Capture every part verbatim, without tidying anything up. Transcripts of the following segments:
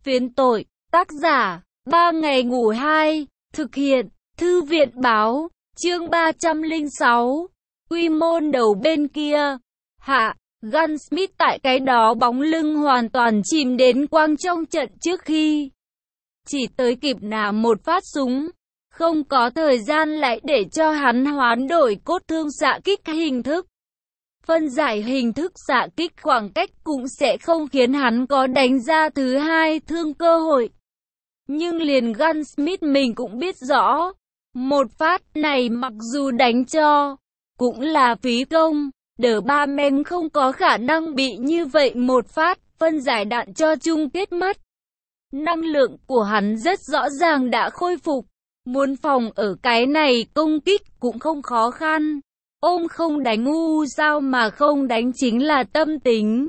Phiến tội, tác giả, ba ngày ngủ hai, thực hiện, thư viện báo, chương ba trăm lẻ sáu, quy môn đầu bên kia, hạ, Gunsmith tại cái đó bóng lưng hoàn toàn chìm đến quang trong trận trước khi chỉ tới kịp nã một phát súng, không có thời gian lại để cho hắn hoán đổi cốt thương xạ kích hình thức. Phân giải hình thức xạ kích khoảng cách cũng sẽ không khiến hắn có đánh ra thứ hai thương cơ hội. Nhưng liền Gunsmith mình cũng biết rõ, một phát này mặc dù đánh cho, cũng là phí công. Đờ ba men không có khả năng bị như vậy một phát, phân giải đạn cho chung kết mất. Năng lượng của hắn rất rõ ràng đã khôi phục. Muốn phòng ở cái này công kích cũng không khó khăn. Ôm không đánh ngu sao mà không đánh chính là tâm tính.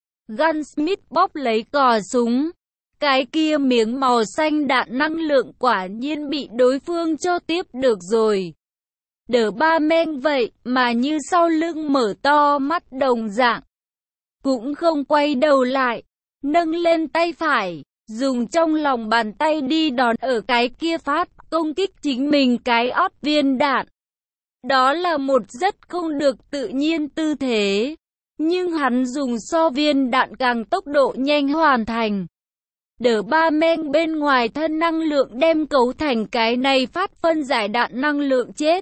Gunsmith bóp lấy cò súng. Cái kia miếng màu xanh đạn năng lượng quả nhiên bị đối phương cho tiếp được rồi. Đờ ba men vậy mà như sau lưng mở to mắt đồng dạng. Cũng không quay đầu lại. Nâng lên tay phải. Dùng trong lòng bàn tay đi đón ở cái kia phát công kích chính mình cái ót viên đạn. Đó là một rất không được tự nhiên tư thế. Nhưng hắn dùng so viên đạn càng tốc độ nhanh hoàn thành. Đờ ba men bên ngoài thân năng lượng đem cấu thành cái này phát phân giải đạn năng lượng chết.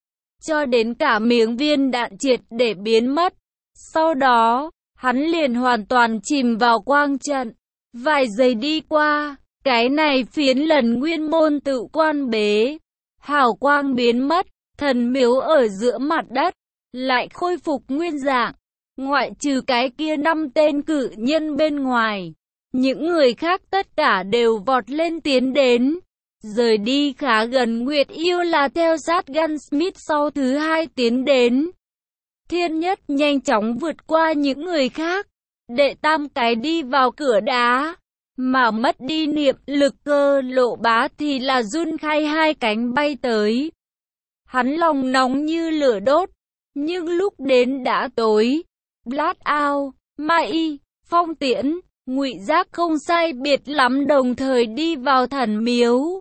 Cho đến cả miếng viên đạn triệt để biến mất. Sau đó, hắn liền hoàn toàn chìm vào quang trận. Vài giây đi qua, cái này phiến lần nguyên môn tự quan bế. Hào quang biến mất, thần miếu ở giữa mặt đất, lại khôi phục nguyên dạng. Ngoại trừ cái kia năm tên cử nhân bên ngoài, những người khác tất cả đều vọt lên tiến đến. Rời đi khá gần. Nguyệt Yêu là theo sát Gunsmith sau thứ hai tiến đến. Thiên Nhất nhanh chóng vượt qua những người khác. Đệ tam cái đi vào cửa đá. Mà mất đi niệm lực. Cơ Lộ Bá thì là run khai hai cánh bay tới. Hắn lòng nóng như lửa đốt. Nhưng lúc đến đã tối. Blackout, Mai, Phong Tiễn, Ngụy Giác không sai biệt lắm đồng thời đi vào thần miếu.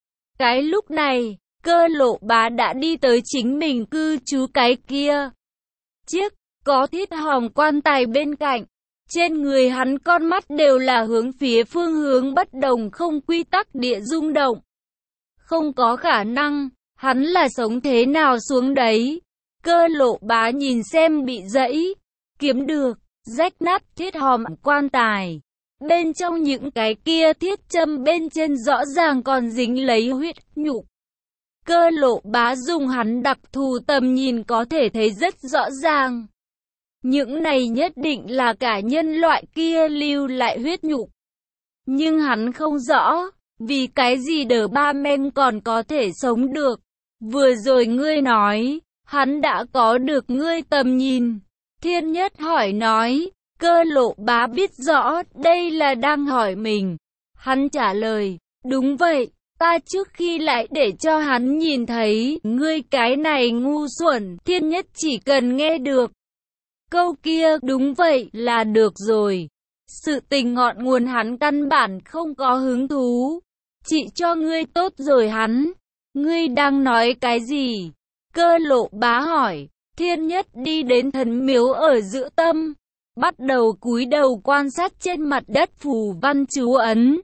Cái lúc này, Cơ Lộ Bá đã đi tới chính mình cư trú cái kia. Chiếc, có thiết hòm quan tài bên cạnh. Trên người hắn con mắt đều là hướng phía phương hướng bất đồng không quy tắc địa rung động. Không có khả năng, hắn là sống thế nào xuống đấy. Cơ Lộ Bá nhìn xem bị dẫy, kiếm được, rách nát thiết hòm quan tài. Bên trong những cái kia thiết châm bên trên rõ ràng còn dính lấy huyết nhục. Cơ Lộ Bá dùng hắn đặc thù tầm nhìn có thể thấy rất rõ ràng. Những này nhất định là cả nhân loại kia lưu lại huyết nhục. Nhưng hắn không rõ, vì cái gì đờ ba men còn có thể sống được. Vừa rồi ngươi nói, hắn đã có được ngươi tầm nhìn. Thiên Nhất hỏi nói. Cơ Lộ Bá biết rõ đây là đang hỏi mình. Hắn trả lời, đúng vậy, ta trước khi lại để cho hắn nhìn thấy, ngươi cái này ngu xuẩn. Thiên Nhất chỉ cần nghe được câu kia đúng vậy là được rồi. Sự tình ngọn nguồn hắn căn bản không có hứng thú. Chỉ cho ngươi tốt rồi hắn. Ngươi đang nói cái gì? Cơ Lộ Bá hỏi. Thiên Nhất đi đến thần miếu ở giữa tâm. Bắt đầu cúi đầu quan sát trên mặt đất phù văn chú ấn.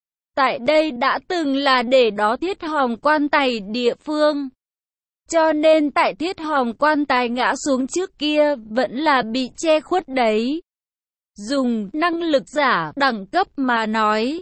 Tại đây đã từng là để đó thiết hòm quan tài địa phương. Cho nên tại thiết hòm quan tài ngã xuống trước kia vẫn là bị che khuất đấy. Dùng năng lực giả đẳng cấp mà nói,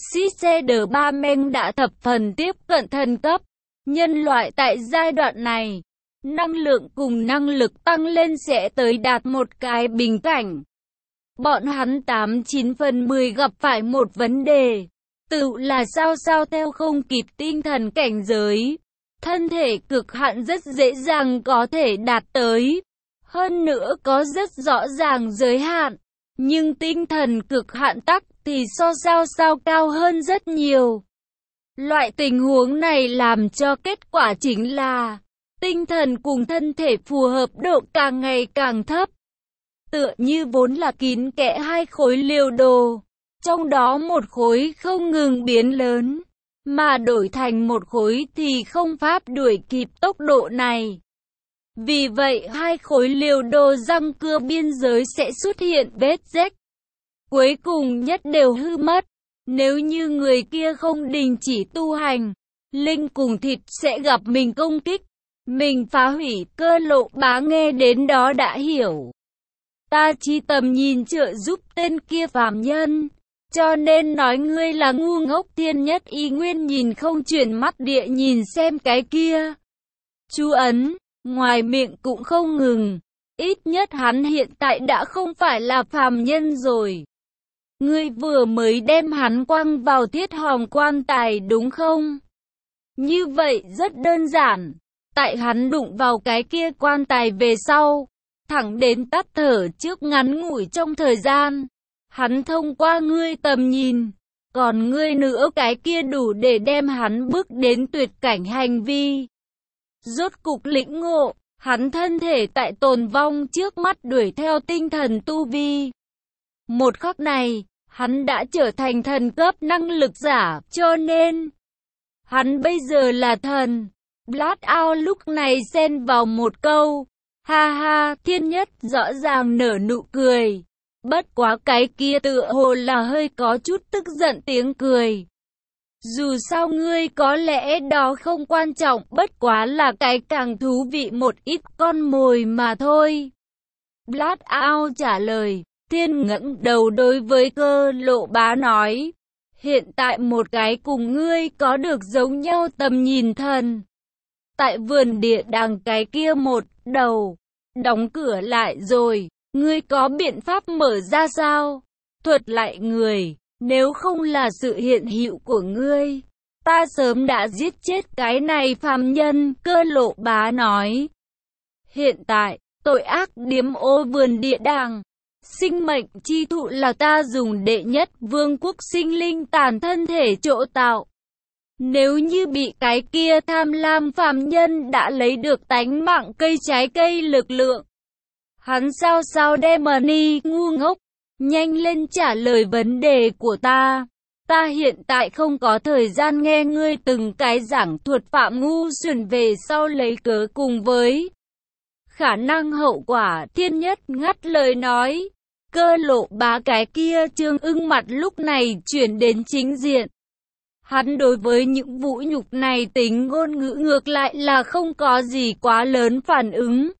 Sister ba men đã thập phần tiếp cận thần cấp. Nhân loại tại giai đoạn này, năng lượng cùng năng lực tăng lên sẽ tới đạt một cái bình cảnh. Bọn hắn tám chín phần mười gặp phải một vấn đề. Tự là sao sao theo không kịp tinh thần cảnh giới. Thân thể cực hạn rất dễ dàng có thể đạt tới. Hơn nữa có rất rõ ràng giới hạn. Nhưng tinh thần cực hạn tắc thì so sao sao cao hơn rất nhiều. Loại tình huống này làm cho kết quả chính là tinh thần cùng thân thể phù hợp độ càng ngày càng thấp. Tựa như vốn là kín kẽ hai khối liều đồ. trong đó một khối không ngừng biến lớn, mà đổi thành một khối thì không pháp đuổi kịp tốc độ này. Vì vậy hai khối liều đồ răng cưa biên giới sẽ xuất hiện vết rách. Cuối cùng nhất đều hư mất. Nếu như người kia không đình chỉ tu hành, linh cùng thịt sẽ gặp mình công kích, mình phá hủy. Cơ Lộ Bá nghe đến đó đã hiểu. Ta chi tầm nhìn trợ giúp tên kia phàm nhân, cho nên nói ngươi là ngu ngốc. Thiên Nhất y nguyên nhìn không chuyển mắt địa nhìn xem cái kia. Chú ấn, ngoài miệng cũng không ngừng, ít nhất hắn hiện tại đã không phải là phàm nhân rồi. Ngươi vừa mới đem hắn quăng vào thiết hòm quan tài đúng không? Như vậy rất đơn giản. Tại hắn đụng vào cái kia quan tài về sau, thẳng đến tắt thở trước ngắn ngủi trong thời gian, hắn thông qua ngươi tầm nhìn, còn ngươi nữa cái kia đủ để đem hắn bước đến tuyệt cảnh hành vi. Rốt cục lĩnh ngộ, hắn thân thể tại tồn vong trước mắt đuổi theo tinh thần tu vi. Một khắc này, hắn đã trở thành thần cấp năng lực giả, cho nên hắn bây giờ là thần. Blackout lúc này xen vào một câu, ha ha. Thiên Nhất rõ ràng nở nụ cười, bất quá cái kia tựa hồ là hơi có chút tức giận tiếng cười. Dù sao ngươi có lẽ đó không quan trọng, bất quá là cái càng thú vị một ít con mồi mà thôi. Blackout trả lời. Thiên ngẩng đầu đối với Cơ Lộ Bá nói, hiện tại một cái cùng ngươi có được giống nhau tầm nhìn thần. Tại vườn địa đàng cái kia một đầu, đóng cửa lại rồi, ngươi có biện pháp mở ra sao? Thuật lại người, nếu không là sự hiện hữu của ngươi, ta sớm đã giết chết cái này phàm nhân. Cơ Lộ Bá nói, hiện tại, tội ác điếm ô vườn địa đàng, sinh mệnh chi thụ là ta dùng đệ nhất vương quốc sinh linh tàn thân thể chỗ tạo. Nếu như bị cái kia tham lam phàm nhân đã lấy được tánh mạng cây trái cây lực lượng, hắn sao sao đem đi ngu ngốc, nhanh lên trả lời vấn đề của ta. Ta hiện tại không có thời gian nghe ngươi từng cái giảng thuật phạm ngu xuẩn về sau lấy cớ cùng với khả năng hậu quả. Thiên Nhất ngắt lời nói. Cơ Lộ Bá cái kia Trương Ưng mặt lúc này chuyển đến chính diện. Hắn đối với những vũ nhục này tính ngôn ngữ ngược lại là không có gì quá lớn phản ứng.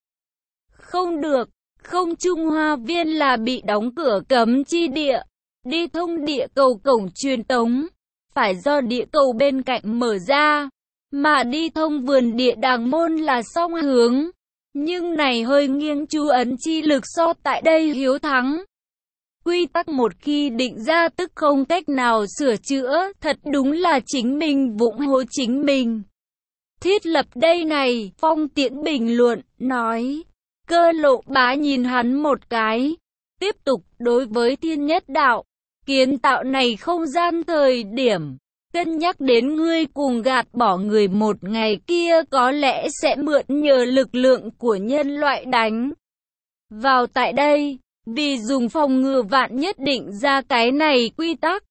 Không được, không Trung Hoa Viên là bị đóng cửa cấm chi địa, đi thông địa cầu cổng truyền tống, phải do địa cầu bên cạnh mở ra, mà đi thông vườn địa đàng môn là song hướng. Nhưng này hơi nghiêng chú ấn chi lực so tại đây hiếu thắng. Quy tắc một khi định ra tức không cách nào sửa chữa, thật đúng là chính mình vụng hố chính mình. Thiết lập đây này, Phong Tiễn bình luận, nói. Cơ Lộ Bá nhìn hắn một cái, tiếp tục đối với Thiên Nhất đạo, kiến tạo này không gian thời điểm, cân nhắc đến ngươi cùng gạt bỏ người một ngày kia có lẽ sẽ mượn nhờ lực lượng của nhân loại đánh vào tại đây, vì dùng phòng ngừa vạn nhất định ra cái này quy tắc,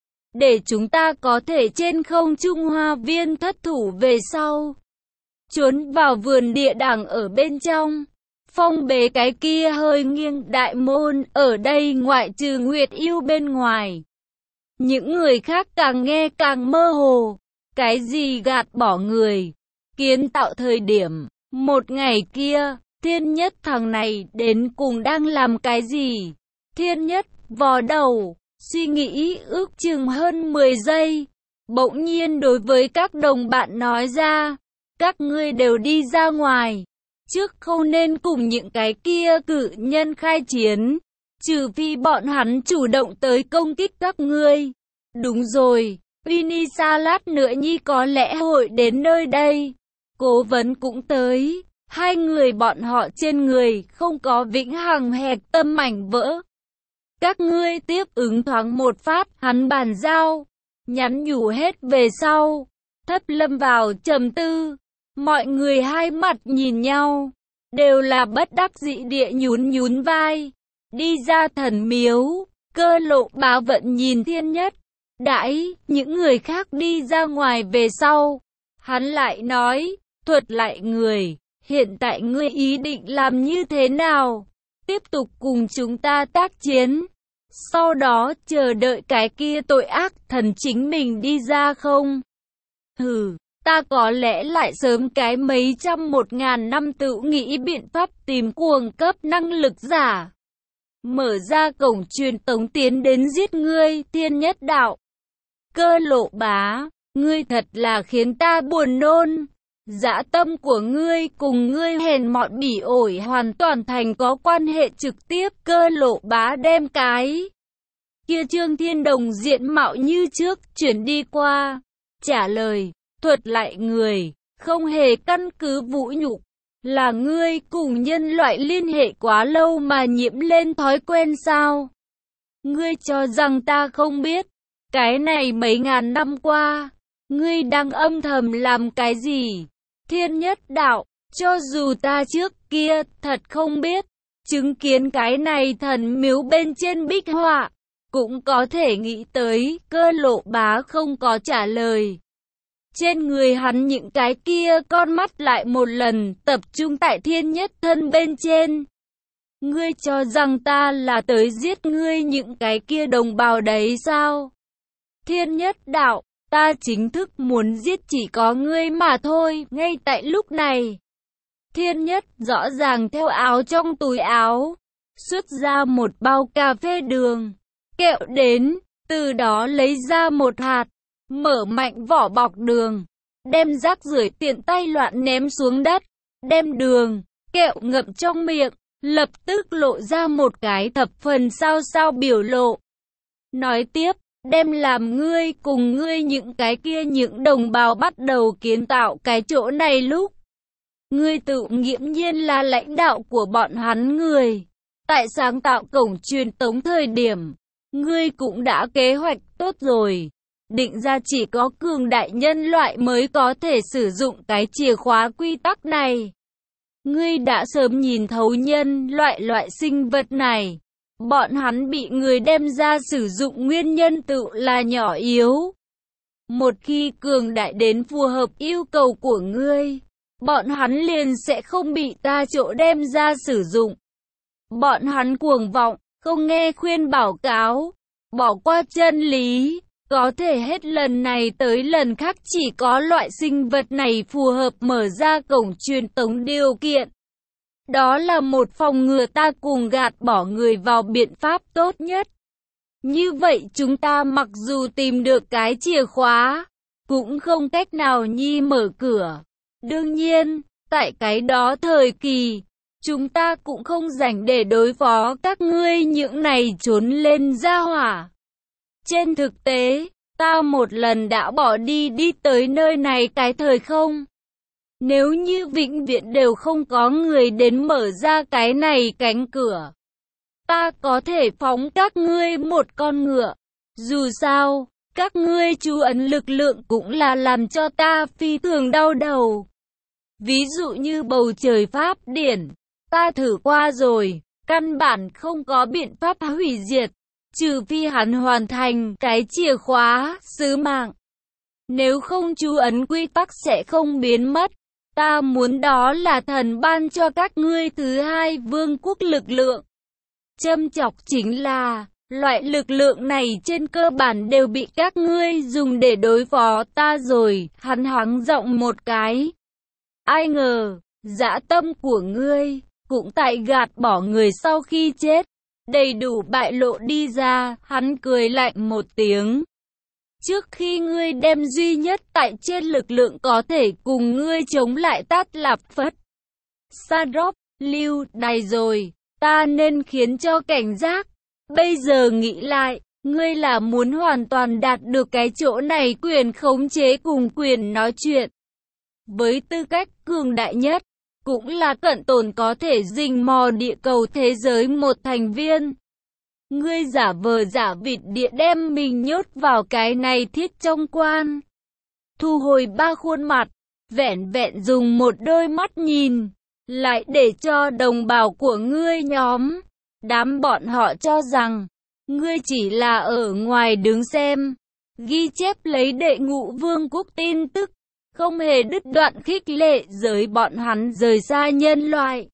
để chúng ta có thể trên không Trung Hoa Viên thất thủ về sau, trốn vào vườn địa đàng ở bên trong. Phong bế cái kia hơi nghiêng đại môn, ở đây ngoại trừ Nguyệt Yêu bên ngoài. Những người khác càng nghe càng mơ hồ. Cái gì gạt bỏ người? Kiến tạo thời điểm, một ngày kia, Thiên Nhất thằng này đến cùng đang làm cái gì? Thiên Nhất vò đầu, suy nghĩ ước chừng hơn mười giây. Bỗng nhiên đối với các đồng bạn nói ra, các ngươi đều đi ra ngoài. Trước không nên cùng những cái kia cự nhân khai chiến, trừ phi bọn hắn chủ động tới công kích các ngươi. Đúng rồi, Vinisa lát nữa nhi có lẽ hội đến nơi đây. Cố vấn cũng tới, hai người bọn họ trên người không có vĩnh hằng hẹp tâm mảnh vỡ. Các ngươi tiếp ứng thoáng một phát, hắn bàn giao, nhắn nhủ hết về sau, thấp lâm vào trầm tư. Mọi người hai mặt nhìn nhau, đều là bất đắc dĩ địa nhún nhún vai, đi ra thần miếu. Cơ Lộ Bá vẫn nhìn Thiên Nhất. Đãi những người khác đi ra ngoài về sau, hắn lại nói, thuật lại người, hiện tại ngươi ý định làm như thế nào? Tiếp tục cùng chúng ta tác chiến, sau đó chờ đợi cái kia tội ác thần chính mình đi ra không? Hừ, ta có lẽ lại sớm cái mấy trăm một ngàn năm tự nghĩ biện pháp tìm cuồng cấp năng lực giả. Mở ra cổng truyền tống tiến đến giết ngươi, Thiên Nhất đạo. Cơ Lộ Bá, ngươi thật là khiến ta buồn nôn. Dã tâm của ngươi cùng ngươi hèn mọn bỉ ổi hoàn toàn thành có quan hệ trực tiếp. Cơ Lộ Bá đem cái kia Trương Thiên Đồng diện mạo như trước chuyển đi qua, trả lời, thuật lại người, không hề căn cứ vũ nhục, là ngươi cùng nhân loại liên hệ quá lâu mà nhiễm lên thói quen sao? Ngươi cho rằng ta không biết, cái này mấy ngàn năm qua, ngươi đang âm thầm làm cái gì? Thiên Nhất đạo, cho dù ta trước kia thật không biết, chứng kiến cái này thần miếu bên trên bích họa, cũng có thể nghĩ tới. Cơ Lộ Bá không có trả lời. Trên người hắn những cái kia con mắt lại một lần tập trung tại Thiên Nhất thân bên trên. Ngươi cho rằng ta là tới giết ngươi những cái kia đồng bào đấy sao? Thiên Nhất đạo, ta chính thức muốn giết chỉ có ngươi mà thôi. Ngay tại lúc này, Thiên Nhất rõ ràng theo áo trong túi áo, xuất ra một bao cà phê đường, kẹo đến, từ đó lấy ra một hạt, mở mạnh vỏ bọc đường, đem rác rưởi tiện tay loạn ném xuống đất, đem đường, kẹo ngậm trong miệng, lập tức lộ ra một cái thập phần sao sao biểu lộ. Nói tiếp, đem làm ngươi cùng ngươi những cái kia những đồng bào bắt đầu kiến tạo cái chỗ này lúc, ngươi tự nghiễm nhiên là lãnh đạo của bọn hắn người. Tại sáng tạo cổng truyền tống thời điểm, ngươi cũng đã kế hoạch tốt rồi. Định ra chỉ có cường đại nhân loại mới có thể sử dụng cái chìa khóa quy tắc này. Ngươi đã sớm nhìn thấu nhân loại loại sinh vật này. Bọn hắn bị người đem ra sử dụng nguyên nhân tự là nhỏ yếu. Một khi cường đại đến phù hợp yêu cầu của ngươi, bọn hắn liền sẽ không bị ta chỗ đem ra sử dụng. Bọn hắn cuồng vọng, không nghe khuyên bảo cáo, bỏ qua chân lý. Có thể hết lần này tới lần khác chỉ có loại sinh vật này phù hợp mở ra cổng truyền tống điều kiện. Đó là một phòng ngừa ta cùng gạt bỏ người vào biện pháp tốt nhất. Như vậy chúng ta mặc dù tìm được cái chìa khóa, cũng không cách nào nhi mở cửa. Đương nhiên, tại cái đó thời kỳ, chúng ta cũng không rảnh để đối phó các ngươi những này trốn lên ra hỏa. Trên thực tế, ta một lần đã bỏ đi đi tới nơi này cái thời không. Nếu như vĩnh viễn đều không có người đến mở ra cái này cánh cửa, ta có thể phóng các ngươi một con ngựa. Dù sao, các ngươi chú ấn lực lượng cũng là làm cho ta phi thường đau đầu. Ví dụ như bầu trời pháp điển, ta thử qua rồi, căn bản không có biện pháp hủy diệt, trừ phi hắn hoàn thành cái chìa khóa sứ mạng. Nếu không chú ấn quy tắc sẽ không biến mất. Ta muốn đó là thần ban cho các ngươi thứ hai vương quốc lực lượng. Châm chọc chính là, loại lực lượng này trên cơ bản đều bị các ngươi dùng để đối phó ta rồi. Hắn hắng giọng một cái. Ai ngờ, dã tâm của ngươi, cũng tại gạt bỏ người sau khi chết, đầy đủ bại lộ đi ra. Hắn cười lạnh một tiếng. Trước khi ngươi đem duy nhất tại trên lực lượng có thể cùng ngươi chống lại Tát Lạp Phất, Sa-rop, lưu đày rồi, ta nên khiến cho cảnh giác. Bây giờ nghĩ lại, ngươi là muốn hoàn toàn đạt được cái chỗ này quyền khống chế cùng quyền nói chuyện. Với tư cách cường đại nhất, cũng là cận tồn có thể rình mò địa cầu thế giới một thành viên. Ngươi giả vờ giả vịt địa đem mình nhốt vào cái này thiết trong quan. Thu hồi ba khuôn mặt, vẹn vẹn dùng một đôi mắt nhìn, lại để cho đồng bào của ngươi nhóm. Đám bọn họ cho rằng, ngươi chỉ là ở ngoài đứng xem. Ghi chép lấy Đệ Ngũ Vương quốc tin tức, không hề đứt đoạn khích lệ giới bọn hắn rời xa nhân loại.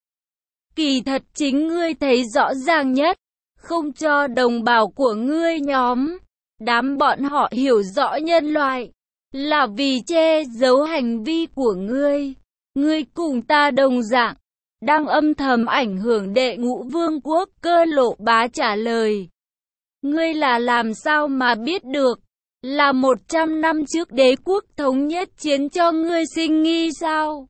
Kỳ thật chính ngươi thấy rõ ràng nhất, không cho đồng bào của ngươi nhóm, đám bọn họ hiểu rõ nhân loại, là vì che giấu hành vi của ngươi. Ngươi cùng ta đồng dạng, đang âm thầm ảnh hưởng Đệ Ngũ Vương quốc. Cơ Lộ Bá trả lời. Ngươi là làm sao mà biết được? Là một trăm năm trước đế quốc thống nhất chiến cho ngươi sinh nghi sao?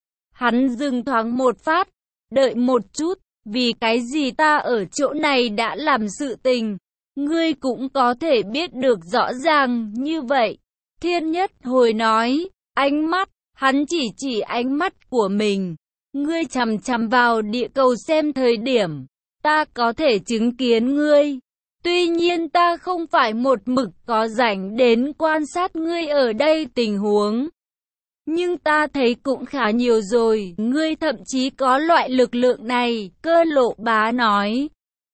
Hắn dừng thoáng một phát, đợi một chút, vì cái gì ta ở chỗ này đã làm sự tình, ngươi cũng có thể biết được rõ ràng như vậy. Thiên Nhất Hồi nói, ánh mắt, hắn chỉ chỉ ánh mắt của mình. Ngươi chằm chằm vào địa cầu xem thời điểm, ta có thể chứng kiến ngươi. Tuy nhiên ta không phải một mực có rảnh đến quan sát ngươi ở đây tình huống. Nhưng ta thấy cũng khá nhiều rồi, ngươi thậm chí có loại lực lượng này, Cơ Lộ Bá nói.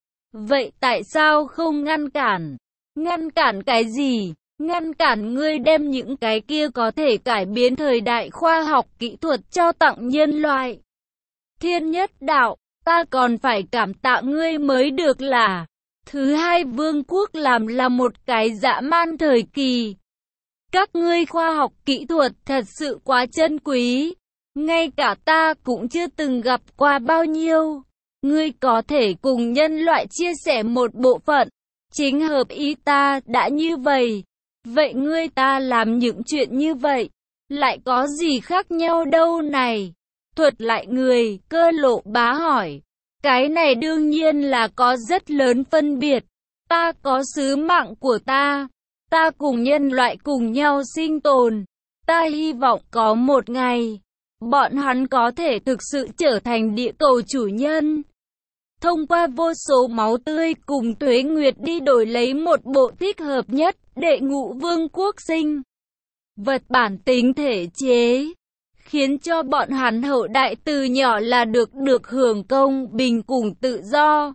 Vậy tại sao không ngăn cản? Ngăn cản cái gì? Ngăn cản ngươi đem những cái kia có thể cải biến thời đại khoa học kỹ thuật cho tặng nhân loại. Thiên Nhất Đạo, ta còn phải cảm tạ ngươi mới được là. Thứ hai vương quốc làm là một cái dã man thời kỳ. Các ngươi khoa học kỹ thuật thật sự quá chân quý. Ngay cả ta cũng chưa từng gặp qua bao nhiêu. Ngươi có thể cùng nhân loại chia sẻ một bộ phận. Chính hợp ý ta đã như vậy. Vậy ngươi ta làm những chuyện như vậy. Lại có gì khác nhau đâu này? Thuật lại người, Cơ Lộ Bá hỏi. Cái này đương nhiên là có rất lớn phân biệt. Ta có sứ mạng của ta. Ta cùng nhân loại cùng nhau sinh tồn. Ta hy vọng có một ngày, bọn hắn có thể thực sự trở thành địa cầu chủ nhân. Thông qua vô số máu tươi cùng tuế nguyệt đi đổi lấy một bộ thích hợp nhất, Đệ Ngũ Vương quốc sinh vật bản tính thể chế. Khiến cho bọn hắn hậu đại từ nhỏ là được được hưởng công bình cùng tự do.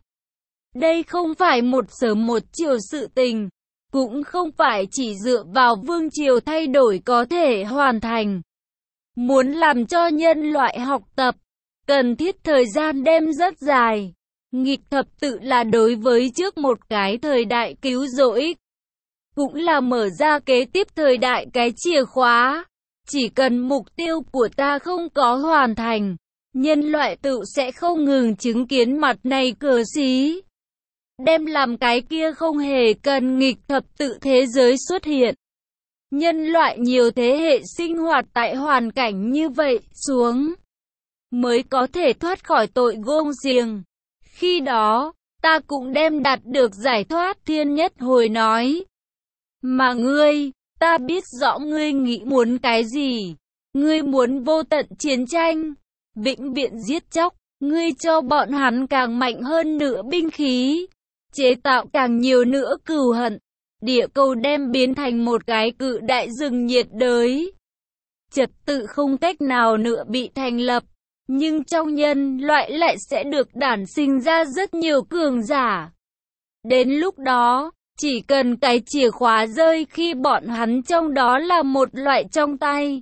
Đây không phải một sớm một chiều sự tình, cũng không phải chỉ dựa vào vương triều thay đổi có thể hoàn thành. Muốn làm cho nhân loại học tập, cần thiết thời gian đem rất dài. Nghịch thập tự là đối với trước một cái thời đại cứu rỗi, cũng là mở ra kế tiếp thời đại cái chìa khóa. Chỉ cần mục tiêu của ta không có hoàn thành, nhân loại tự sẽ không ngừng chứng kiến mặt này cờ xí. Đem làm cái kia không hề cần nghịch thập tự thế giới xuất hiện. Nhân loại nhiều thế hệ sinh hoạt tại hoàn cảnh như vậy xuống, mới có thể thoát khỏi tội gông xiềng. Khi đó, ta cũng đem đạt được giải thoát. Thiên Nhất Hồi nói. Mà ngươi, ta biết rõ ngươi nghĩ muốn cái gì. Ngươi muốn vô tận chiến tranh, vĩnh viễn giết chóc. Ngươi cho bọn hắn càng mạnh hơn nữa binh khí, chế tạo càng nhiều nữa cừu hận. Địa cầu đem biến thành một cái cự đại rừng nhiệt đới. Trật tự không cách nào nữa bị thành lập. Nhưng trong nhân loại lại sẽ được đản sinh ra rất nhiều cường giả. Đến lúc đó, chỉ cần cái chìa khóa rơi khi bọn hắn trong đó là một loại trong tay.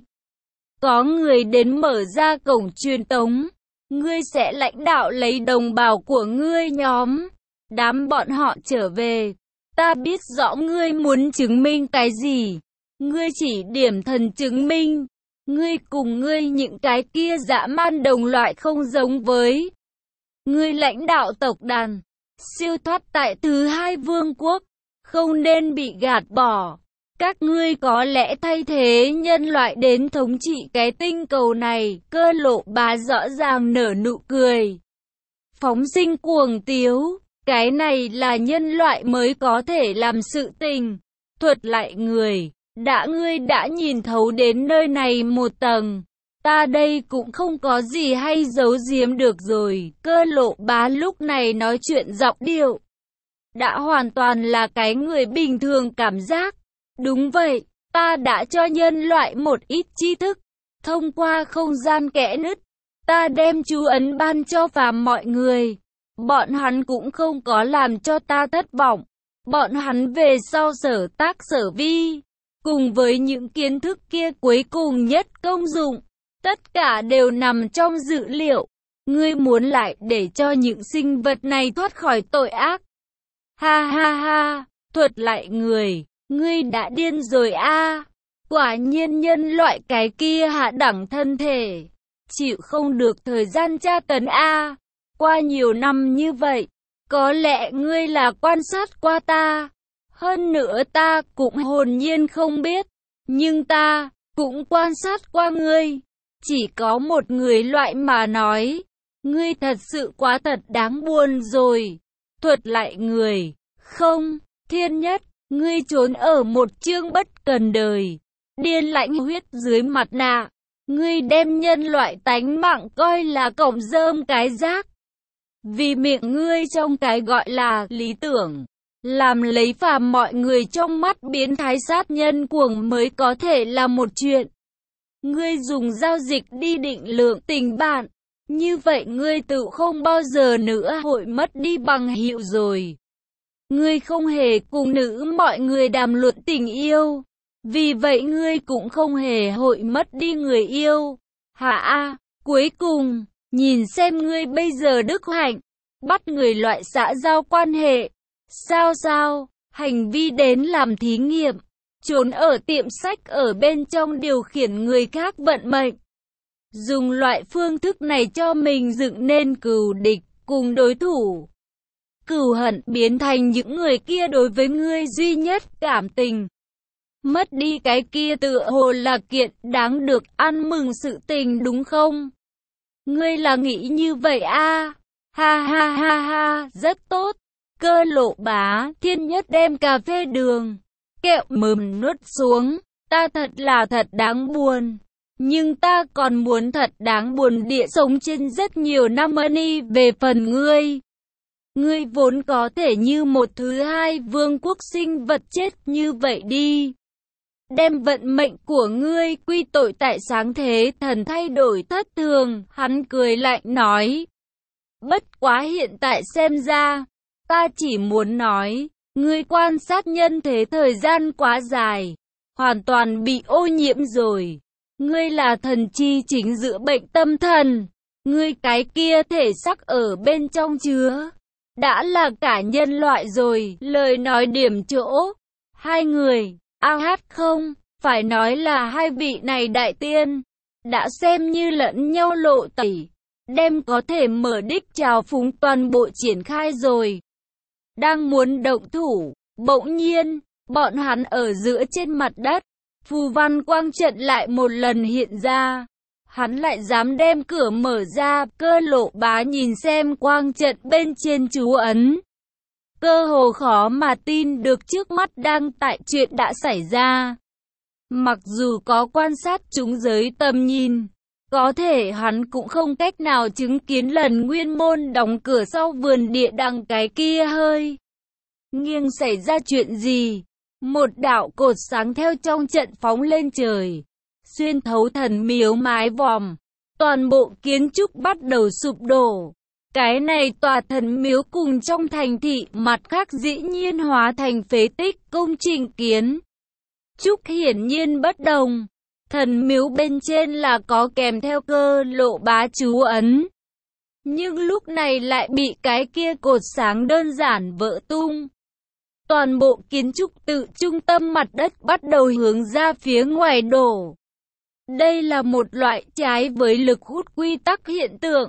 Có người đến mở ra cổng truyền tống. Ngươi sẽ lãnh đạo lấy đồng bào của ngươi nhóm. Đám bọn họ trở về. Ta biết rõ ngươi muốn chứng minh cái gì. Ngươi chỉ điểm thần chứng minh. Ngươi cùng ngươi những cái kia dã man đồng loại không giống với. Ngươi lãnh đạo tộc đàn, siêu thoát tại thứ hai vương quốc, không nên bị gạt bỏ. Các ngươi có lẽ thay thế nhân loại đến thống trị cái tinh cầu này. Cơ Lộ Bá rõ ràng nở nụ cười. Phóng sinh cuồng tiếu, cái này là nhân loại mới có thể làm sự tình. Thuật lại người. Đã ngươi đã nhìn thấu đến nơi này một tầng, ta đây cũng không có gì hay giấu giếm được rồi. Cơ Lộ Bá lúc này nói chuyện giọng điệu đã hoàn toàn là cái người bình thường cảm giác. Đúng vậy, ta đã cho nhân loại một ít tri thức, thông qua không gian kẽ nứt, ta đem chú ấn ban cho phàm mọi người. Bọn hắn cũng không có làm cho ta thất vọng. Bọn hắn về sau sở tác sở vi, cùng với những kiến thức kia cuối cùng nhất công dụng, tất cả đều nằm trong dữ liệu. Ngươi muốn lại để cho những sinh vật này thoát khỏi tội ác. Ha ha ha, thuật lại người, ngươi đã điên rồi a. Quả nhiên nhân loại cái kia hạ đẳng thân thể, chịu không được thời gian tra tấn a. Qua nhiều năm như vậy, có lẽ ngươi là quan sát qua ta. Hơn nữa ta cũng hồn nhiên không biết, nhưng ta cũng quan sát qua ngươi. Chỉ có một người loại mà nói, ngươi thật sự quá thật đáng buồn rồi. Thuật lại người, không, thiên nhất, ngươi trốn ở một chương bất cần đời, điên lãnh huyết dưới mặt nạ. Ngươi đem nhân loại tánh mạng coi là cọng rơm cái rác. Vì miệng ngươi trong cái gọi là lý tưởng, làm lấy phàm mọi người trong mắt biến thái sát nhân cuồng mới có thể là một chuyện. Ngươi dùng giao dịch đi định lượng tình bạn, như vậy ngươi tự không bao giờ nữa hội mất đi bằng hữu rồi. Ngươi không hề cùng nữ mọi người đàm luận tình yêu, vì vậy ngươi cũng không hề hội mất đi người yêu. Hả a, cuối cùng, nhìn xem ngươi bây giờ đức hạnh, bắt người loại xã giao quan hệ. Sao sao, hành vi đến làm thí nghiệm, trốn ở tiệm sách ở bên trong điều khiển người khác vận mệnh. Dùng loại phương thức này cho mình dựng nên cừu địch cùng đối thủ. Cừu hận biến thành những người kia đối với ngươi duy nhất cảm tình. Mất đi cái kia tựa hồ là kiện đáng được ăn mừng sự tình đúng không? Ngươi là nghĩ như vậy a? Ha ha ha ha, rất tốt. Cơ Lộ Bá, thiên nhất đem cà phê đường, kẹo mềm nuốt xuống. Ta thật là thật đáng buồn. Nhưng ta còn muốn thật đáng buồn địa sống trên rất nhiều năm money về phần ngươi. Ngươi vốn có thể như một thứ hai vương quốc sinh vật chết như vậy đi. Đem vận mệnh của ngươi quy tội tại sáng thế thần thay đổi thất thường. Hắn cười lạnh nói. Bất quá hiện tại xem ra, ta chỉ muốn nói, ngươi quan sát nhân thế thời gian quá dài, hoàn toàn bị ô nhiễm rồi. Ngươi là thần chi chính giữa bệnh tâm thần, ngươi cái kia thể sắc ở bên trong chứa, đã là cả nhân loại rồi. Lời nói điểm chỗ, hai người, a hát không, phải nói là hai vị này đại tiên, đã xem như lẫn nhau lộ tẩy, đem có thể mở đích trào phúng toàn bộ triển khai rồi. Đang muốn động thủ, bỗng nhiên, bọn hắn ở giữa trên mặt đất, phù văn quang trận lại một lần hiện ra. Hắn lại dám đem cửa mở ra. Cơ Lộ Bá nhìn xem quang trận bên trên chú ấn, cơ hồ khó mà tin được trước mắt đang tại chuyện đã xảy ra. Mặc dù có quan sát chúng giới tầm nhìn, có thể hắn cũng không cách nào chứng kiến lần nguyên môn đóng cửa sau vườn địa đằng cái kia hơi nghiêng xảy ra chuyện gì. Một đạo cột sáng theo trong trận phóng lên trời, xuyên thấu thần miếu mái vòm, toàn bộ kiến trúc bắt đầu sụp đổ. Cái này tòa thần miếu cùng trong thành thị mặt khác dĩ nhiên hóa thành phế tích công trình kiến trúc hiển nhiên bất đồng. Thần miếu bên trên là có kèm theo Cơ Lộ Bá chú ấn, nhưng lúc này lại bị cái kia cột sáng đơn giản vỡ tung. Toàn bộ kiến trúc tự trung tâm mặt đất bắt đầu hướng ra phía ngoài đổ. Đây là một loại trái với lực hút quy tắc hiện tượng.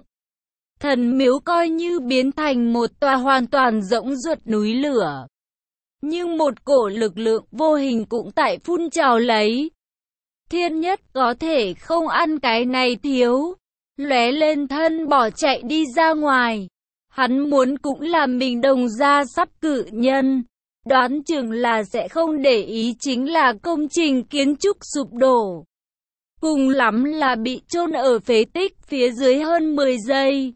Thần miếu coi như biến thành một tòa hoàn toàn rỗng ruột núi lửa. Nhưng một cổ lực lượng vô hình cũng tại phun trào lấy. Thiên nhất có thể không ăn cái này thiếu. Lóe lên thân bỏ chạy đi ra ngoài. Hắn muốn cũng là mình đồng ra sắp cử nhân. Đoán chừng là sẽ không để ý chính là công trình kiến trúc sụp đổ. Cùng lắm là bị chôn ở phế tích phía dưới hơn mười giây.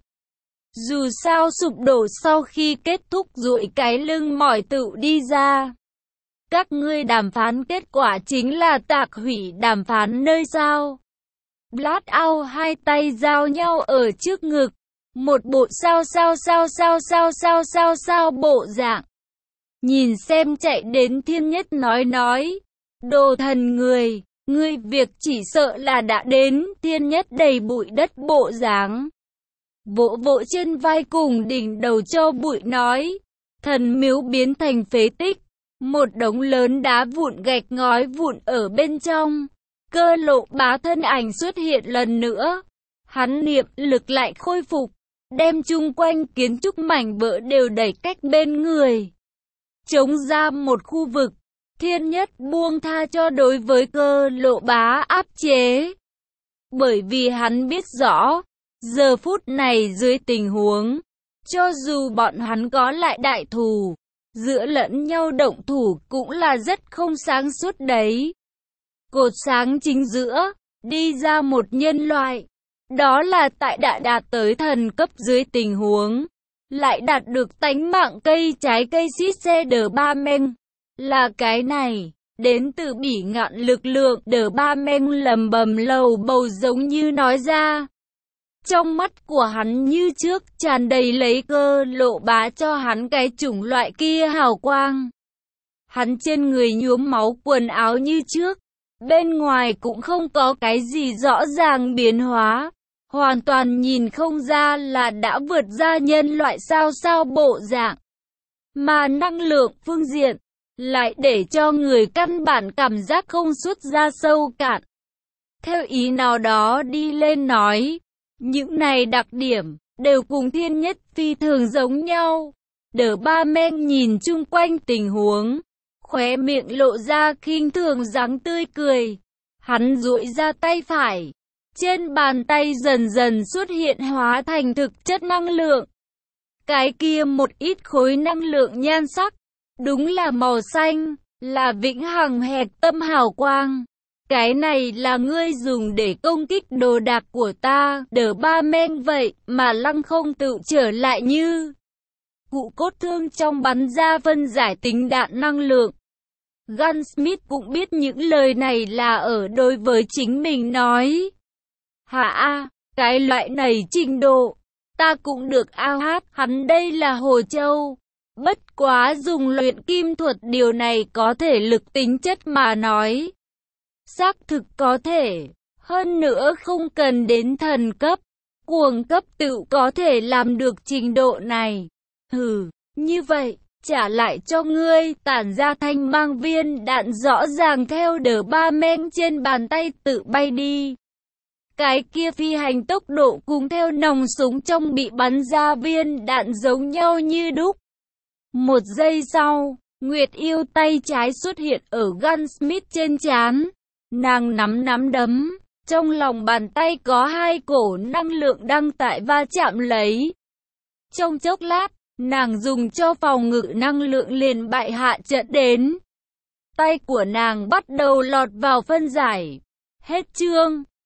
Dù sao sụp đổ sau khi kết thúc duỗi cái lưng mỏi tự đi ra. Các ngươi đàm phán kết quả chính là tạc hủy đàm phán nơi sao. Blackout hai tay giao nhau ở trước ngực. Một bộ sao sao sao sao sao sao sao sao bộ dạng. nhìn xem chạy đến Thiên Nhất nói nói. Đồ thần người, ngươi việc chỉ sợ là đã đến. Thiên Nhất đầy bụi đất bộ dáng. Vỗ vỗ trên vai cùng đỉnh đầu cho bụi nói. Thần miếu biến thành phế tích. Một đống lớn đá vụn gạch ngói vụn ở bên trong. Cơ Lộ Bá thân ảnh xuất hiện lần nữa. Hắn niệm lực lại khôi phục. Đem chung quanh kiến trúc mảnh vỡ đều đẩy cách bên người. Chống ra một khu vực. Thiên Nhất buông tha cho đối với Cơ Lộ Bá áp chế. Bởi vì hắn biết rõ. Giờ phút này dưới tình huống. Cho dù bọn hắn có lại đại thù. Giữa lẫn nhau động thủ cũng là rất không sáng suốt đấy. Cột sáng chính giữa. Đi ra một nhân loại. Đó là tại đã đạt tới thần cấp dưới tình huống. Lại đạt được tánh mạng cây trái cây xít xe đờ ba men. Là cái này. Đến từ bỉ ngạn lực lượng đờ ba men lầm bầm lầu bầu giống như nói ra. Trong mắt của hắn như trước tràn đầy lấy Cơ Lộ Bá cho hắn cái chủng loại kia hào quang. Hắn trên người nhuốm máu quần áo như trước. Bên ngoài cũng không có cái gì rõ ràng biến hóa. Hoàn toàn nhìn không ra là đã vượt ra nhân loại sao sao bộ dạng. Mà năng lượng phương diện lại để cho người căn bản cảm giác không xuất ra sâu cạn. Theo ý nào đó đi lên nói. Những này đặc điểm đều cùng Thiên Nhất phi thường giống nhau. Đờ ba men nhìn chung quanh tình huống. Khóe miệng lộ ra khinh thường dáng tươi cười. Hắn duỗi ra tay phải. Trên bàn tay dần dần xuất hiện hóa thành thực chất năng lượng. Cái kia một ít khối năng lượng nhan sắc. Đúng là màu xanh. Là vĩnh hằng hẹp tâm hào quang. Cái này là ngươi dùng để công kích đồ đạc của ta. Đờ ba men vậy mà lăng không tự trở lại như. Cụ cốt thương trong bắn ra phân giải tính đạn năng lượng. Gunsmith cũng biết những lời này là ở đối với chính mình nói. Hả a, cái loại này trình độ. Ta cũng được ao hát. Hắn đây là Hồ Châu. Bất quá dùng luyện kim thuật điều này có thể lực tính chất mà nói. Xác thực có thể. Hơn nữa không cần đến thần cấp. Cuồng cấp tự có thể làm được trình độ này. Hừ, như vậy, trả lại cho ngươi. Tản ra thanh mang viên đạn rõ ràng theo đờ ba men trên bàn tay tự bay đi. Cái kia phi hành tốc độ cùng theo nòng súng trong bị bắn ra viên đạn giống nhau như đúc. Một giây sau, Nguyệt Yêu tay trái xuất hiện ở Gunsmith trên trán. Nàng nắm nắm đấm, trong lòng bàn tay có hai cổ năng lượng đang tại va chạm lấy. Trong chốc lát, nàng dùng cho phòng ngự năng lượng liền bại hạ trận đến. Tay của nàng bắt đầu lọt vào phân giải. Hết chương.